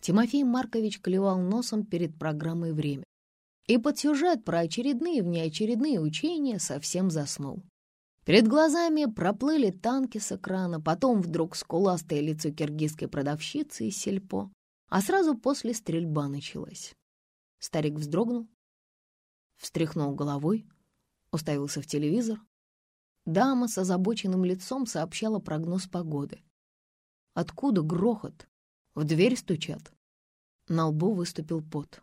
Тимофей Маркович клевал носом перед программой «Время» и под сюжет про очередные и внеочередные учения совсем заснул. Перед глазами проплыли танки с экрана, потом вдруг скуластое лицо киргизской продавщицы из сельпо, а сразу после стрельба началась. Старик вздрогнул, встряхнул головой, уставился в телевизор. Дама с озабоченным лицом сообщала прогноз погоды. Откуда грохот? В дверь стучат. На лбу выступил пот.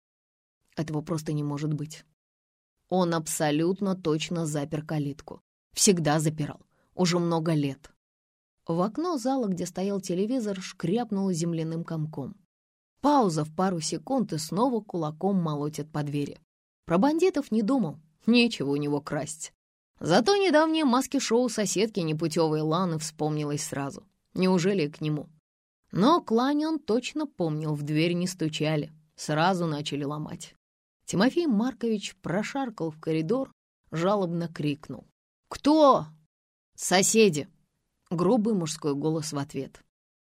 Этого просто не может быть. Он абсолютно точно запер калитку. Всегда запирал. Уже много лет. В окно зала, где стоял телевизор, шкряпнуло земляным комком. Пауза в пару секунд и снова кулаком молотят по двери. Про бандитов не думал. Нечего у него красть. Зато недавнее маски-шоу соседки непутевой Ланы вспомнилось сразу. Неужели и к нему? Но клань он точно помнил, в дверь не стучали. Сразу начали ломать. Тимофей Маркович прошаркал в коридор, жалобно крикнул. «Кто?» «Соседи!» Грубый мужской голос в ответ.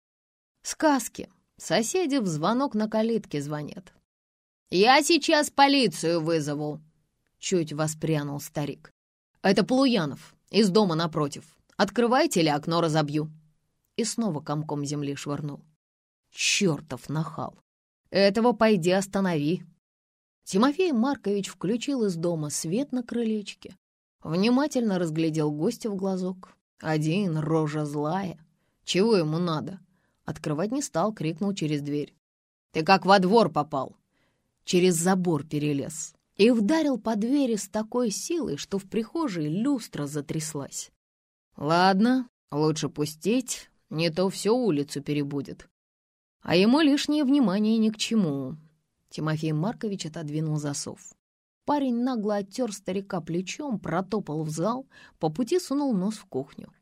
«Сказки. Соседи в звонок на калитке звонят». «Я сейчас полицию вызову!» Чуть воспрянул старик. «Это Полуянов, из дома напротив. Открывайте или окно разобью». И снова комком земли швырнул. «Чертов нахал! Этого пойди останови!» Тимофей Маркович включил из дома свет на крылечке, внимательно разглядел гостя в глазок. Один, рожа злая. Чего ему надо? Открывать не стал, крикнул через дверь. «Ты как во двор попал?» Через забор перелез и вдарил по двери с такой силой, что в прихожей люстра затряслась. «Ладно, лучше пустить, не то всю улицу перебудет. А ему лишнее внимание ни к чему». Тимофей Маркович отодвинул засов. Парень нагло оттер старика плечом, протопал в зал, по пути сунул нос в кухню.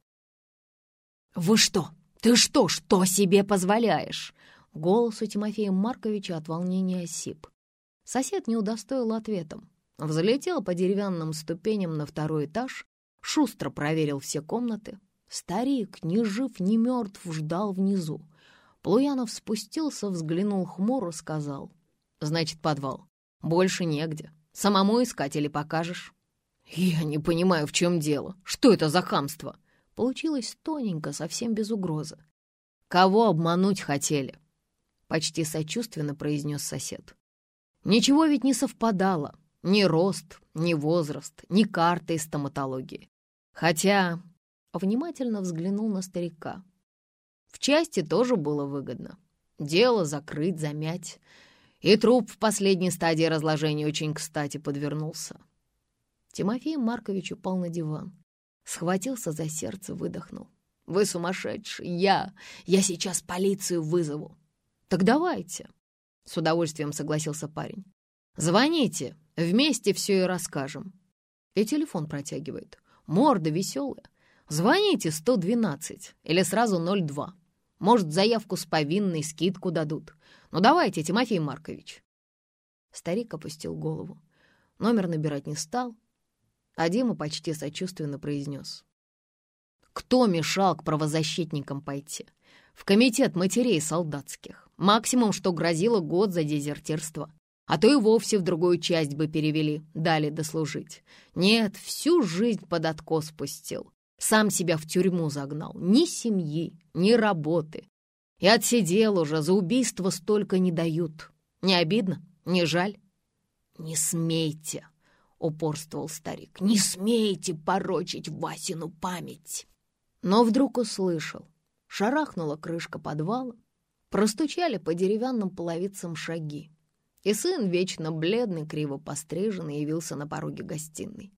«Вы что? Ты что себе позволяешь?» Голос у Тимофея Марковича от волнения осип. Сосед не удостоил ответом. Взлетел по деревянным ступеням на второй этаж, шустро проверил все комнаты. Старик, ни жив, ни мертв, ждал внизу. Полуянов спустился, взглянул хмуро, сказал. «Значит, подвал. Больше негде. Самому искать или покажешь?» «Я не понимаю, в чем дело. Что это за хамство?» Получилось тоненько, совсем без угрозы. «Кого обмануть хотели?» Почти сочувственно произнес сосед. Ничего ведь не совпадало. Ни рост, ни возраст, ни карта из стоматологии. Хотя внимательно взглянул на старика. В части тоже было выгодно. Дело закрыть, замять. И труп в последней стадии разложения очень кстати подвернулся. Тимофей Маркович упал на диван. Схватился за сердце, выдохнул. «Вы сумасшедший! Я сейчас полицию вызову!» «Так давайте!» — с удовольствием согласился парень. «Звоните, вместе все и расскажем». И телефон протягивает. Морда веселая. «Звоните 112 или сразу 02. Может, заявку с повинной, скидку дадут. Ну давайте, Тимофей Маркович». Старик опустил голову. Номер набирать не стал, а Дима почти сочувственно произнес. «Кто мешал к правозащитникам пойти? В комитет матерей солдатских. Максимум, что грозило, год за дезертирство. А то и вовсе в другую часть бы перевели, дали дослужить. Нет, всю жизнь под откос пустил. Сам себя в тюрьму загнал. Ни семьи, ни работы. И отсидел уже, за убийство столько не дают. Не обидно? Не жаль?» «Не смейте!» — упорствовал старик. «Не смейте порочить Васину память!» Но вдруг услышал. Шарахнула крышка подвала, простучали по деревянным половицам шаги. И сын, вечно бледный, криво постриженный, явился на пороге гостиной.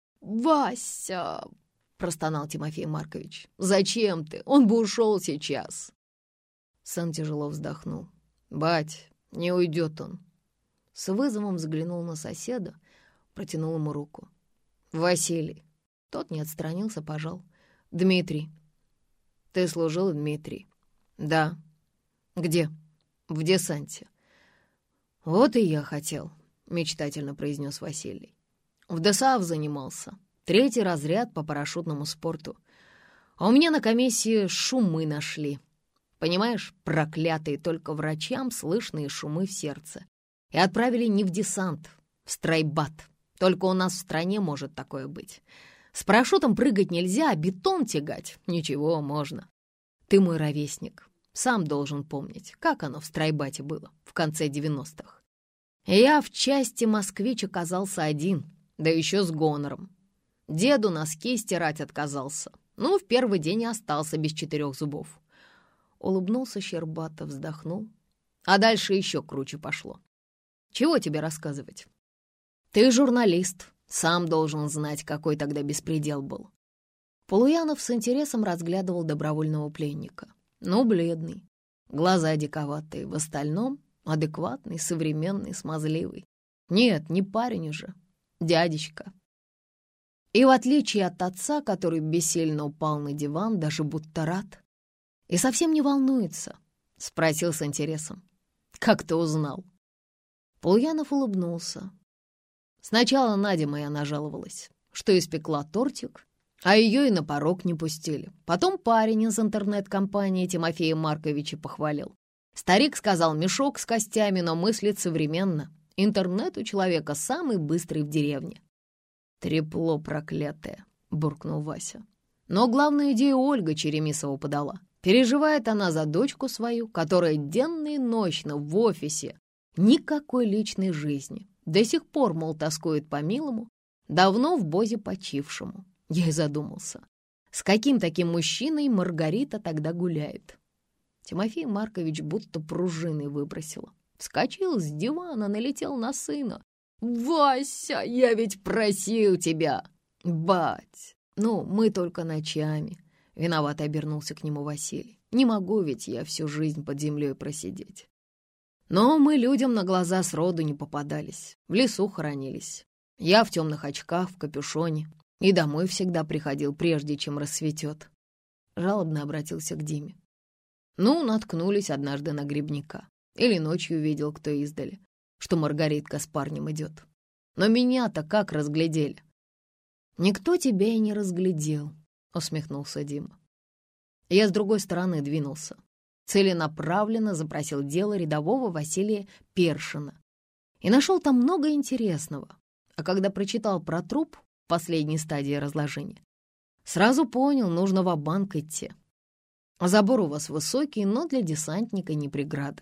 «Вася!» — простонал Тимофей Маркович. «Зачем ты? Он бы ушел сейчас!» Сын тяжело вздохнул. «Бать, не уйдет он!» С вызовом взглянул на соседа, протянул ему руку. «Василий!» Тот не отстранился, пожал. «Дмитрий!» «Ты служил, Дмитрий?» «Да». «Где?» «В десанте». «Вот и я хотел», — мечтательно произнес Василий. «В ДСАФ занимался. 3-й разряд по парашютному спорту. А у меня на комиссии шумы нашли. Понимаешь, проклятые только врачам слышные шумы в сердце. И отправили не в десант, в стройбат. Только у нас в стране может такое быть. С парашютом прыгать нельзя, а бетон тягать — ничего, можно. Ты мой ровесник, сам должен помнить, как оно в стройбате было в конце 90-х. Я в части «Москвич» оказался один, да еще с гонором. Деду носки стирать отказался. Ну, в первый день и остался без 4 зубов. Улыбнулся Щербатов, вздохнул. А дальше еще круче пошло. Чего тебе рассказывать? Ты журналист, сам должен знать, какой тогда беспредел был. Полуянов с интересом разглядывал добровольного пленника. Ну, бледный, глаза диковатые, в остальном адекватный, современный, смазливый. Нет, не парень уже, дядечка. И в отличие от отца, который бессильно упал на диван, даже будто рад. И совсем не волнуется, спросил с интересом. Как ты узнал? Полуянов улыбнулся. Сначала Надя моя нажаловалась, что испекла тортик, а ее и на порог не пустили. Потом парень из интернет-компании Тимофея Марковича похвалил. Старик сказал, мешок с костями, но мыслит современно. Интернет у человека самый быстрый в деревне. «Трепло проклятое», — буркнул Вася. Но главную идею Ольга Черемисова подала. Переживает она за дочку свою, которая денно и ночно в офисе. Никакой личной жизни. До сих пор, мол, тоскует по милому, давно в бозе почившему. Я и задумался, с каким таким мужчиной Маргарита тогда гуляет. Тимофей Маркович будто пружиной выбросила. Вскочил с дивана, налетел на сына. «Вася, я ведь просил тебя!» «Бать, ну, мы только ночами». Виновато обернулся к нему Василий. «Не могу ведь я всю жизнь под землей просидеть». Но мы людям на глаза сроду не попадались, в лесу хоронились. Я в темных очках, в капюшоне, и домой всегда приходил, прежде чем рассветет. Жалобно обратился к Диме. Ну, наткнулись однажды на грибника. Или ночью видел, кто издали, что Маргаритка с парнем идет. Но меня-то как разглядели? Никто тебя и не разглядел, усмехнулся Дима. Я с другой стороны двинулся. Целенаправленно запросил дело рядового Василия Першина. И нашел там много интересного. А когда прочитал про труп в последней стадии разложения, сразу понял, нужно ва-банк идти. Забор у вас высокий, но для десантника не преграда.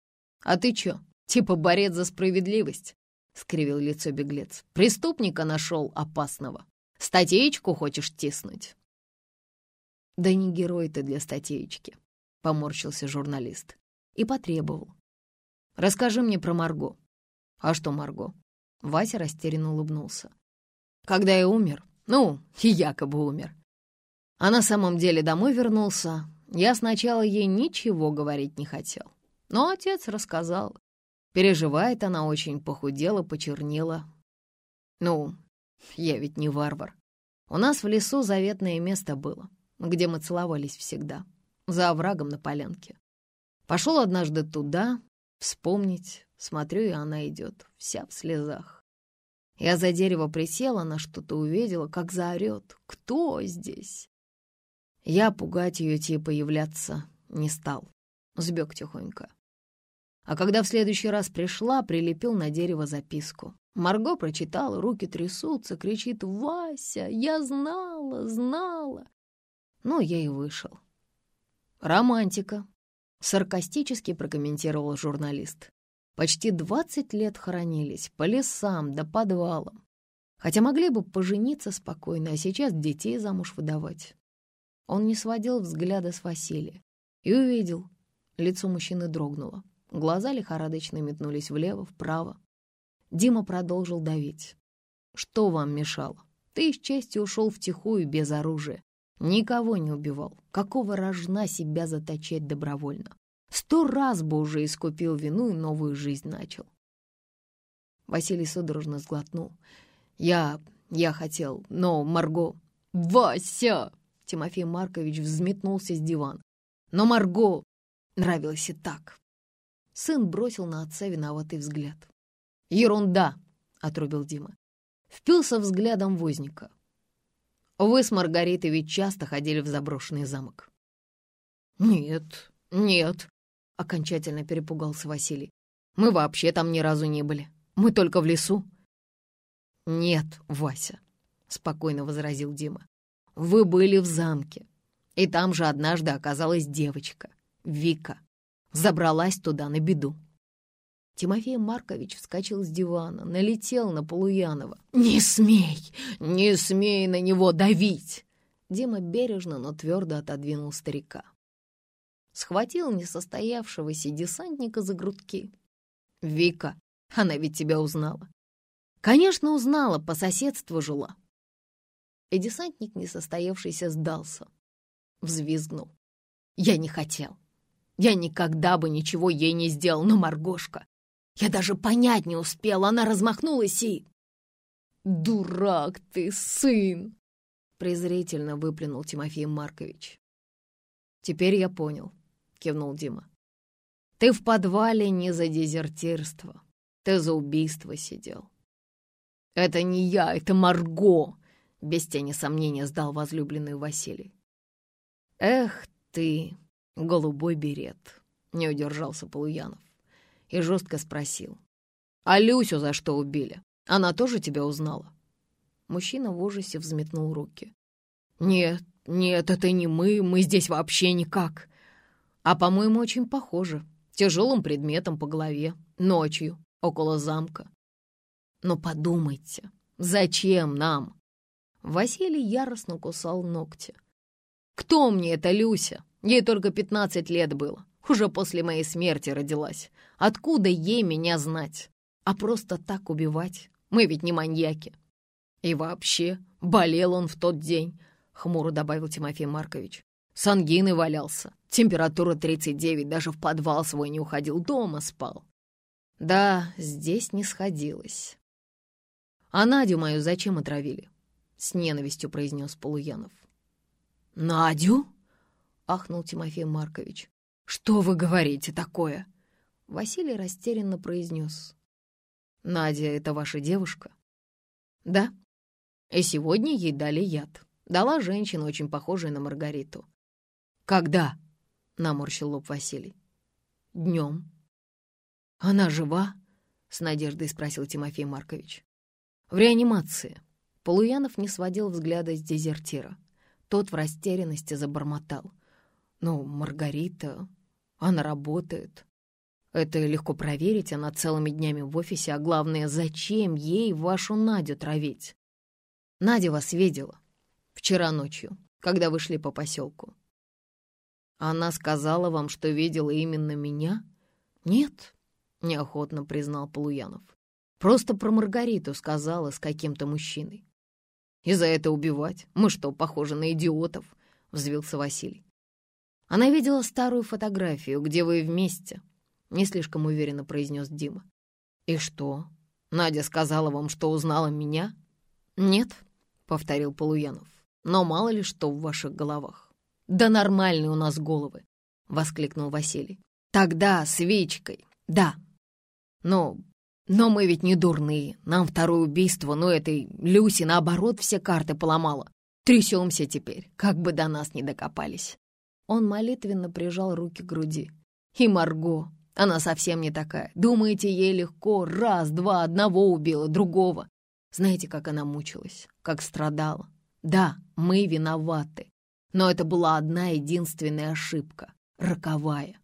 А ты чё, типа борец за справедливость? — скривил лицо беглец. Преступника нашел опасного. Статейку хочешь тиснуть? Да не герой ты для статейки. Поморщился журналист и потребовал. «Расскажи мне про Марго». «А что Марго?» Вася растерянно улыбнулся. «Когда я умер, ну, якобы умер, а на самом деле домой вернулся, я сначала ей ничего говорить не хотел. Но отец рассказал. Переживает она очень, похудела, почернела. Ну, я ведь не варвар. У нас в лесу заветное место было, где мы целовались всегда. За оврагом на полянке. Пошел однажды туда, вспомнить, смотрю, и она идет, вся в слезах. Я за дерево присела, она что-то увидела, как заорет. «Кто здесь?» Я пугать ее типа являться не стал. Сбег тихонько. А когда в следующий раз пришла, прилепил на дерево записку. Марго прочитала, руки трясутся, кричит: «Вася, я знала, знала!» Ну, я и вышел. «Романтика», — саркастически прокомментировал журналист. «Почти 20 лет хоронились, по лесам да подвалам. Хотя могли бы пожениться спокойно, а сейчас детей замуж выдавать». Он не сводил взгляда с Василия и увидел. Лицо мужчины дрогнуло. Глаза лихорадочно метнулись влево, вправо. Дима продолжил давить. «Что вам мешало? Ты с честью ушел втихую без оружия. Никого не убивал. Какого рожна себя заточать добровольно? 100 раз бы уже искупил вину и новую жизнь начал». Василий судорожно сглотнул. Я хотел, но Марго...» «Вася!» Тимофей Маркович взметнулся с дивана. «Но Марго нравилось и так». Сын бросил на отца виноватый взгляд. «Ерунда!» — отрубил Дима. Впился взглядом в узника. «Вы с Маргаритой ведь часто ходили в заброшенный замок?» «Нет, «Нет», — окончательно перепугался Василий. «Мы вообще там ни разу не были. Мы только в лесу». «Нет, Вася», — спокойно возразил Дима. «Вы были в замке, и там же однажды оказалась девочка, Вика. Забралась туда на беду». Тимофей Маркович вскочил с дивана, налетел на Полуянова. «Не смей на него давить!» Дима бережно, но твердо отодвинул старика. Схватил несостоявшегося десантника за грудки. «Вика, она ведь тебя узнала». «Конечно, узнала, по соседству жила». И десантник несостоявшийся сдался, взвизгнул. «Я не хотел. Я никогда бы ничего ей не сделал, но Маргошка... Я даже понять не успел, она размахнулась и...» «Дурак ты, сын!» — презрительно выплюнул Тимофей Маркович. «Теперь я понял», — кивнул Дима. «Ты в подвале не за дезертирство, ты за убийство сидел». «Это не я, это Марго!» — без тени сомнения сдал возлюбленный Василий. «Эх ты, голубой берет!» — не удержался Полуянов и жестко спросил. «А Люсю за что убили? Она тоже тебя узнала?» Мужчина в ужасе взметнул руки. «Нет, это не мы здесь вообще никак. А, по-моему, очень похоже. Тяжелым предметом по голове, ночью, около замка. Но подумайте, зачем нам?» Василий яростно кусал ногти. «Кто мне эта Люся? Ей только 15 лет было. Уже после моей смерти родилась. Откуда ей меня знать? А просто так убивать? Мы ведь не маньяки. И вообще, болел он в тот день», — хмуро добавил Тимофей Маркович. «С ангиной валялся. Температура 39, даже в подвал свой не уходил, дома спал». «Да, здесь не сходилось». «А Надю мою зачем отравили?» — с ненавистью произнес Полуянов. «Надю?» — ахнул Тимофей Маркович. «Что вы говорите такое?» Василий растерянно произнес. «Надя — это ваша девушка?» «Да. И сегодня ей дали яд. Дала женщина, очень похожая на Маргариту». «Когда?» — наморщил лоб Василий. «Днем». «Она жива?» — с надеждой спросил Тимофей Маркович. «В реанимации». Полуянов не сводил взгляда с дезертира. Тот в растерянности забормотал. «Ну, Маргарита, она работает. Это легко проверить, она целыми днями в офисе, а главное, зачем ей вашу Надю травить? Надя вас видела вчера ночью, когда вы шли по поселку. Она сказала вам, что видела именно меня?» «Нет», — неохотно признал Полуянов. «Просто про Маргариту сказала с каким-то мужчиной». «И за это убивать? Мы что, похожи на идиотов?» — взвился Василий. «Она видела старую фотографию, где вы вместе», — не слишком уверенно произнес Дима. «И что? Надя сказала вам, что узнала меня?» «Нет», — повторил Полуянов. «Но мало ли что в ваших головах». «Да нормальные у нас головы», — воскликнул Василий. «Тогда с Вичкой, да. Но мы ведь не дурные. Нам второе убийство, но этой Люси, наоборот, все карты поломала. Трясемся теперь, как бы до нас не докопались». Он молитвенно прижал руки к груди. «И Марго, она совсем не такая. Думаете, ей легко? Раз, два, одного убила, другого. Знаете, как она мучилась, как страдала? Да, мы виноваты. Но это была одна единственная ошибка, роковая».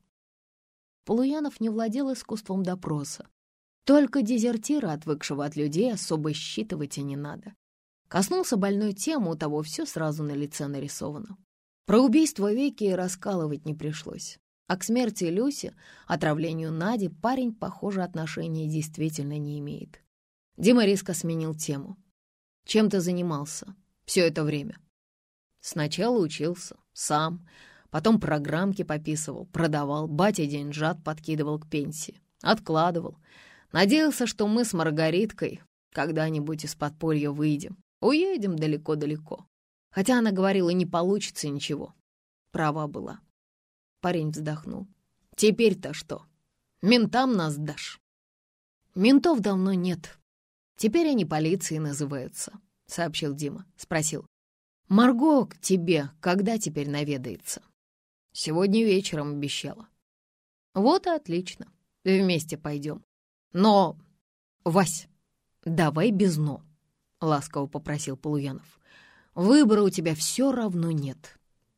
Полуянов не владел искусством допроса. Только дезертира, отвыкшего от людей, особо считывать и не надо. Коснулся больной темы, у того все сразу на лице нарисовано. Про убийство Вики раскалывать не пришлось. А к смерти Люси, отравлению Нади, парень, похоже, отношения действительно не имеет. Дима резко сменил тему. «Чем ты занимался все это время?» «Сначала учился, сам, потом программки пописывал, продавал, батя деньжат подкидывал к пенсии, откладывал. Надеялся, что мы с Маргариткой когда-нибудь из подполья выйдем, уедем далеко-далеко. Хотя она говорила, не получится ничего. Права была». Парень вздохнул. «Теперь-то что? Ментам нас дашь?» «Ментов давно нет. Теперь они полицией называются», — сообщил Дима. Спросил. «Марго к тебе когда теперь наведается?» Сегодня вечером обещала. Вот и отлично. Вместе пойдем. Но, Вась, давай без «но», — ласково попросил Полуянов. Выбора у тебя все равно нет.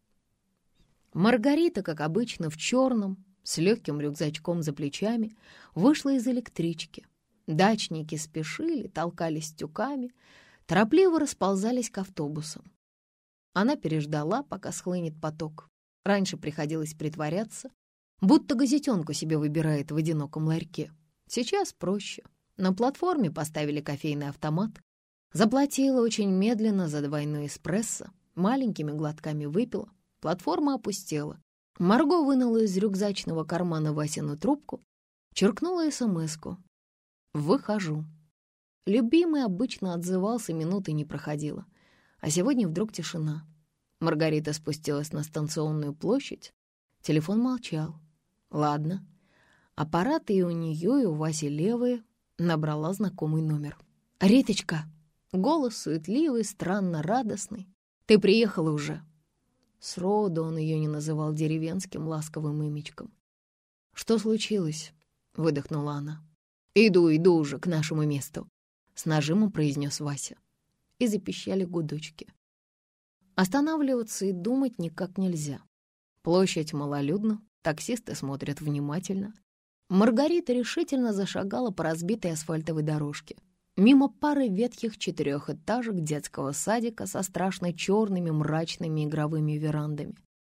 Маргарита, как обычно, в черном, с легким рюкзачком за плечами, вышла из электрички. Дачники спешили, толкались тюками, торопливо расползались к автобусам. Она переждала, пока схлынет поток. Раньше приходилось притворяться, будто газетенку себе выбирает в одиноком ларьке. Сейчас проще. На платформе поставили кофейный автомат. Заплатила очень медленно за двойной эспрессо, маленькими глотками выпила. Платформа опустела. Марго вынула из рюкзачного кармана Васину трубку, черкнула смс-ку. «Выхожу». Любимый обычно отзывался, минуты не проходило. А сегодня вдруг тишина. Маргарита спустилась на станционную площадь. Телефон молчал. Ладно. Аппараты и у нее, и у Васи левые. Набрала знакомый номер. «Риточка!» Голос суетливый, странно радостный. «Ты приехала уже?» Сроду он ее не называл деревенским ласковым имечком. «Что случилось?» — выдохнула она. «Иду уже к нашему месту», — с нажимом произнес Вася. И запищали гудочки. Останавливаться и думать никак нельзя. Площадь малолюдна, таксисты смотрят внимательно. Маргарита решительно зашагала по разбитой асфальтовой дорожке. Мимо пары ветхих 4-этажек детского садика со страшно черными мрачными игровыми верандами.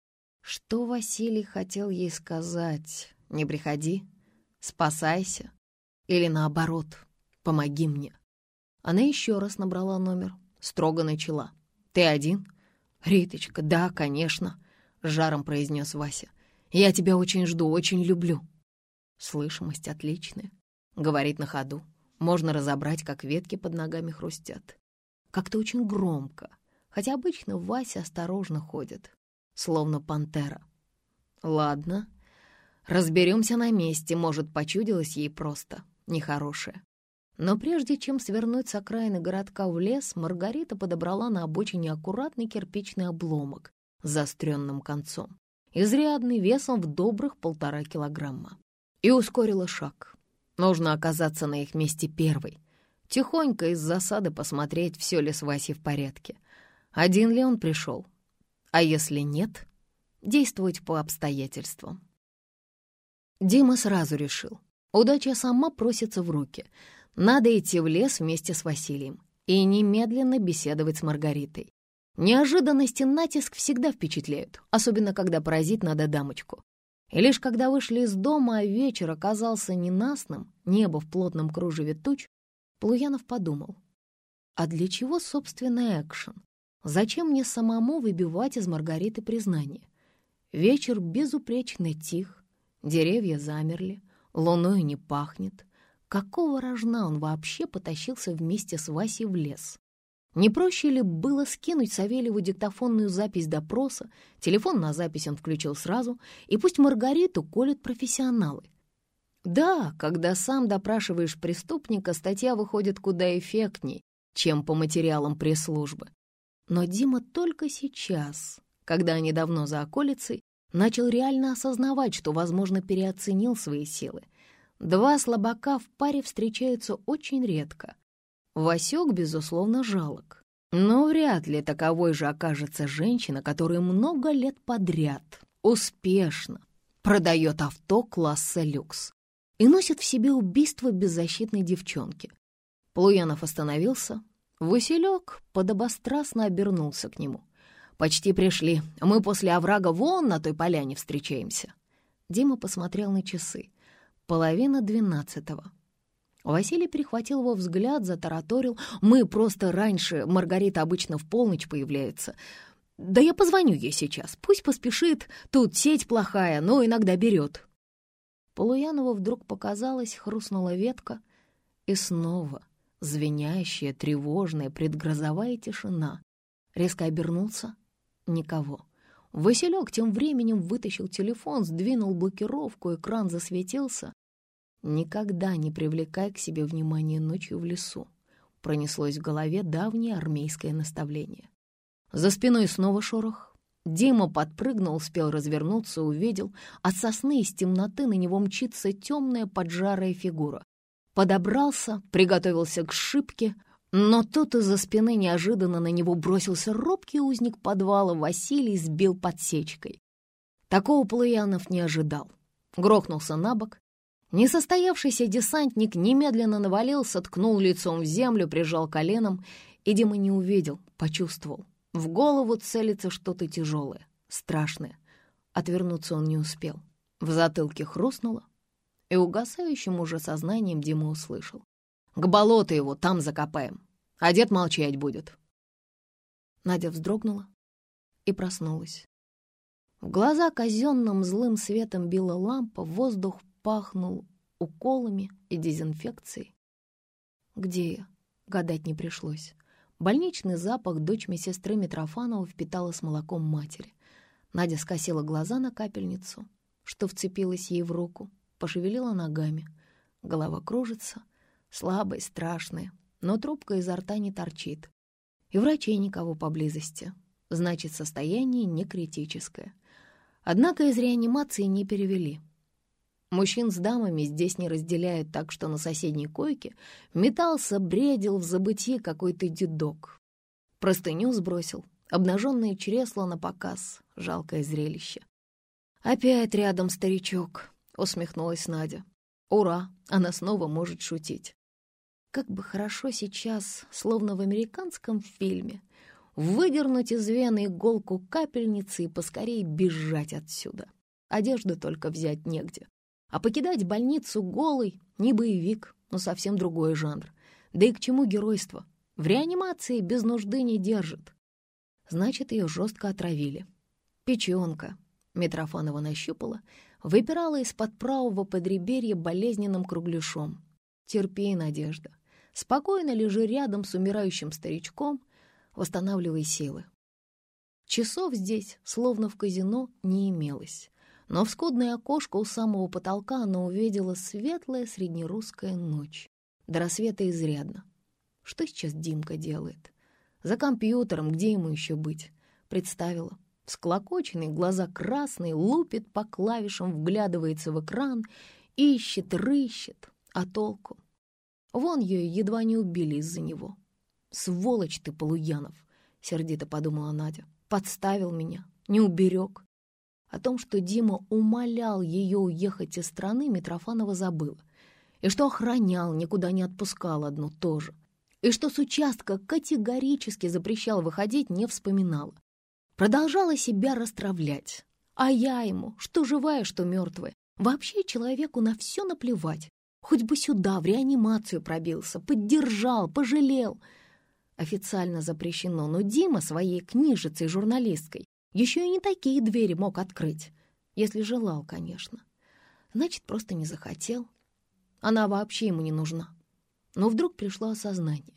Что Василий хотел ей сказать? Не приходи, спасайся. Или наоборот, помоги мне. Она еще раз набрала номер, строго начала. «Ты один?» «Риточка, да, конечно», — с жаром произнес Вася. «Я тебя очень жду, очень люблю». Слышимость отличная, говорит на ходу. Можно разобрать, как ветки под ногами хрустят. Как-то очень громко, хотя обычно Вася осторожно ходит, словно пантера. Ладно, разберемся на месте, может, почудилось ей просто нехорошее. Но прежде чем свернуть с окраины городка в лес, Маргарита подобрала на обочине аккуратный кирпичный обломок с заостренным концом, изрядный, весом в добрых 1,5 килограмма, и ускорила шаг. Нужно оказаться на их месте первой, тихонько из засады посмотреть, все ли с Васей в порядке, один ли он пришел, а если нет, действовать по обстоятельствам. Дима сразу решил, удача сама просится в руки. Надо идти в лес вместе с Василием и немедленно беседовать с Маргаритой. Неожиданность и натиск всегда впечатляют, особенно когда поразить надо дамочку. И лишь когда вышли из дома, а вечер оказался ненастным, небо в плотном кружеве туч, Полуянов подумал, а для чего, собственно, экшен? Зачем мне самому выбивать из Маргариты признание? Вечер безупречно тих, деревья замерли, луною не пахнет. Какого рожна он вообще потащился вместе с Васей в лес? Не проще ли было скинуть Савельеву диктофонную запись допроса, телефон на запись он включил сразу, и пусть Маргариту колют профессионалы? Да, когда сам допрашиваешь преступника, статья выходит куда эффектней, чем по материалам пресс-службы. Но Дима только сейчас, когда они давно за околицей, начал реально осознавать, что, возможно, переоценил свои силы. Два слабака в паре встречаются очень редко. Васек, безусловно, жалок. Но вряд ли таковой же окажется женщина, которая много лет подряд успешно продает авто класса люкс и носит в себе убийство беззащитной девчонки. Полуянов остановился. Василек подобострастно обернулся к нему. «Почти пришли. Мы после оврага вон на той поляне встречаемся». Дима посмотрел на часы. 11:30. Василий перехватил его взгляд, затараторил. «Мы просто раньше, Маргарита обычно в полночь появляется. Да я позвоню ей сейчас, пусть поспешит, тут сеть плохая, но иногда берет». Полуянову вдруг показалось, хрустнула ветка, и снова звенящая, тревожная, предгрозовая тишина. Резко обернулся — никого. Василек тем временем вытащил телефон, сдвинул блокировку, экран засветился. «Никогда не привлекай к себе внимание ночью в лесу», пронеслось в голове давнее армейское наставление. За спиной снова шорох. Дима подпрыгнул, успел развернуться, увидел. От сосны из темноты на него мчится темная поджарая фигура. Подобрался, приготовился к шибке, но тут из-за спины неожиданно на него бросился робкий узник подвала Василий, сбил подсечкой. Такого Полуянов не ожидал. Грохнулся на бок. Несостоявшийся десантник немедленно навалился, ткнул лицом в землю, прижал коленом, и Дима не увидел, почувствовал. В голову целится что-то тяжелое, страшное. Отвернуться он не успел. В затылке хрустнуло, и угасающим уже сознанием Дима услышал: «К болоту его, там закопаем, а дед молчать будет». Надя вздрогнула и проснулась. В глаза казенным злым светом била лампа, воздух пахнул уколами и дезинфекцией. Где я? Гадать не пришлось. Больничный запах дочь медсестры Митрофанова впитала с молоком матери. Надя скосила глаза на капельницу, что вцепилась ей в руку, пошевелила ногами. Голова кружится, слабая, страшная, но трубка изо рта не торчит. И врачей никого поблизости. Значит, состояние не критическое. Однако из реанимации не перевели. Мужчин с дамами здесь не разделяют, так что на соседней койке метался, бредил в забытье какой-то дедок. Простыню сбросил, обнаженное чресло на показ, жалкое зрелище. «Опять рядом старичок», — усмехнулась Надя. «Ура, она снова может шутить». Как бы хорошо сейчас, словно в американском фильме, выдернуть из вены иголку капельницы и поскорее бежать отсюда. Одежду только взять негде. А покидать больницу голой — не боевик, но совсем другой жанр. Да и к чему геройство? В реанимации без нужды не держит. Значит, ее жестко отравили. Печенка. Митрофанова нащупала, выпирала из-под правого подреберья болезненным кругляшом. Терпи, Надежда. Спокойно лежи рядом с умирающим старичком, восстанавливай силы. Часов здесь, словно в казино, не имелось. Но в скудное окошко у самого потолка она увидела светлая среднерусская ночь. До рассвета изрядно. Что сейчас Димка делает? За компьютером, где ему еще быть? Представила. Всклокоченный, глаза красные, лупит по клавишам, вглядывается в экран, ищет, рыщет. А толку? Вон ее едва не убили из-за него. «Сволочь ты, Полуянов!» — сердито подумала Надя. «Подставил меня, не уберег». О том, что Дима умолял ее уехать из страны, Митрофанова забыла. И что охранял, никуда не отпускал одну тоже. И что с участка категорически запрещал выходить, не вспоминала. Продолжала себя расстравлять. А я ему, что живая, что мертвая. Вообще человеку на все наплевать. Хоть бы сюда, в реанимацию пробился, поддержал, пожалел. Официально запрещено, но Дима своей книжицей журналисткой еще и не такие двери мог открыть, если желал, конечно. Значит, просто не захотел. Она вообще ему не нужна. Но вдруг пришло осознание.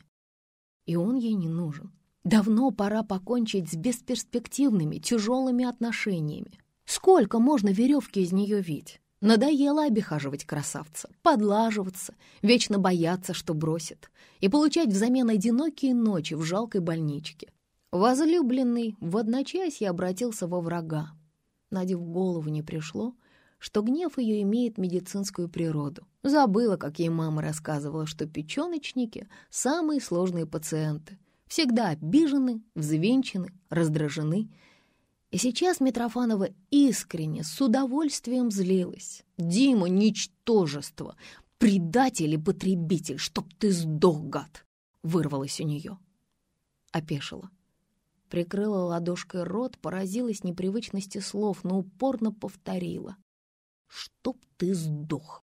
И он ей не нужен. Давно пора покончить с бесперспективными, тяжелыми отношениями. Сколько можно веревки из нее вить? Надоело обихаживать красавца, подлаживаться, вечно бояться, что бросит, и получать взамен одинокие ночи в жалкой больничке. Возлюбленный в одночасье обратился во врага. Наде в голову не пришло, что гнев ее имеет медицинскую природу. Забыла, как ей мама рассказывала, что печёночники — самые сложные пациенты. Всегда обижены, взвинчены, раздражены. И сейчас Митрофанова искренне, с удовольствием злилась. «Дима — ничтожество! Предатель и потребитель! Чтоб ты сдох, гад!» — вырвалось у нее. Опешила. Прикрыла ладошкой рот, поразилась непривычности слов, но упорно повторила: «Чтоб ты сдох!»